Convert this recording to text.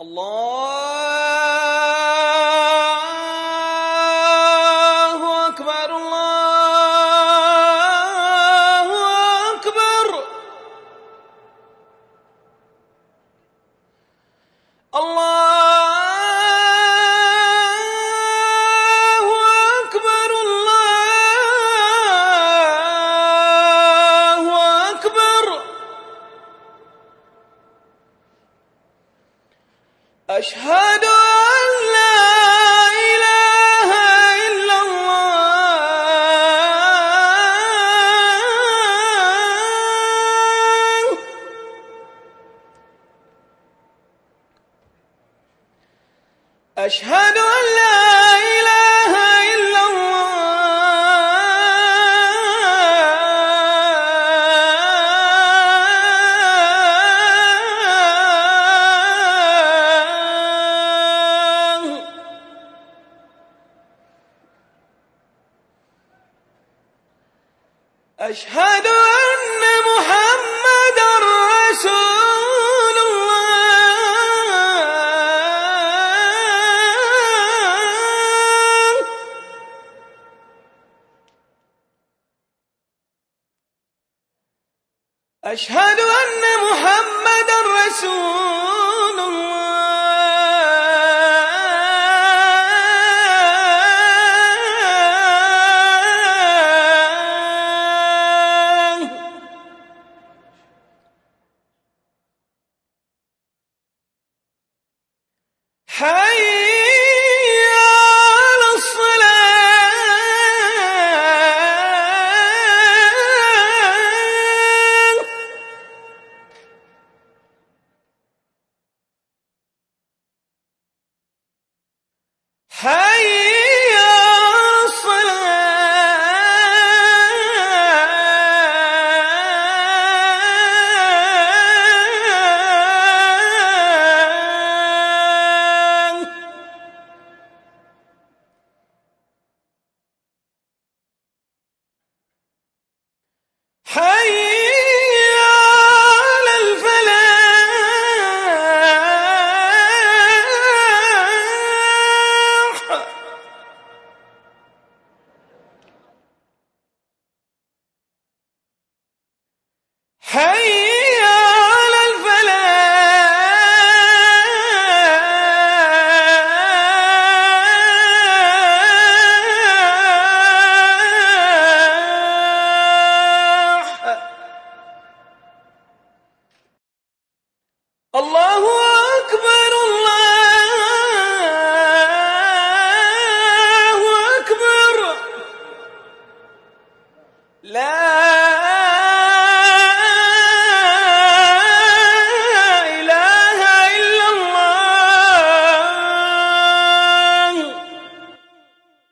الله أكبر الله أكبر الله أكبر الله أكبر أشهد أن لا إله إلا الله أشهد أن لا إله إلا الله أشهد أن محمدًا رسول الله أشهد أن محمدًا رسول الله حي على الصلاة حي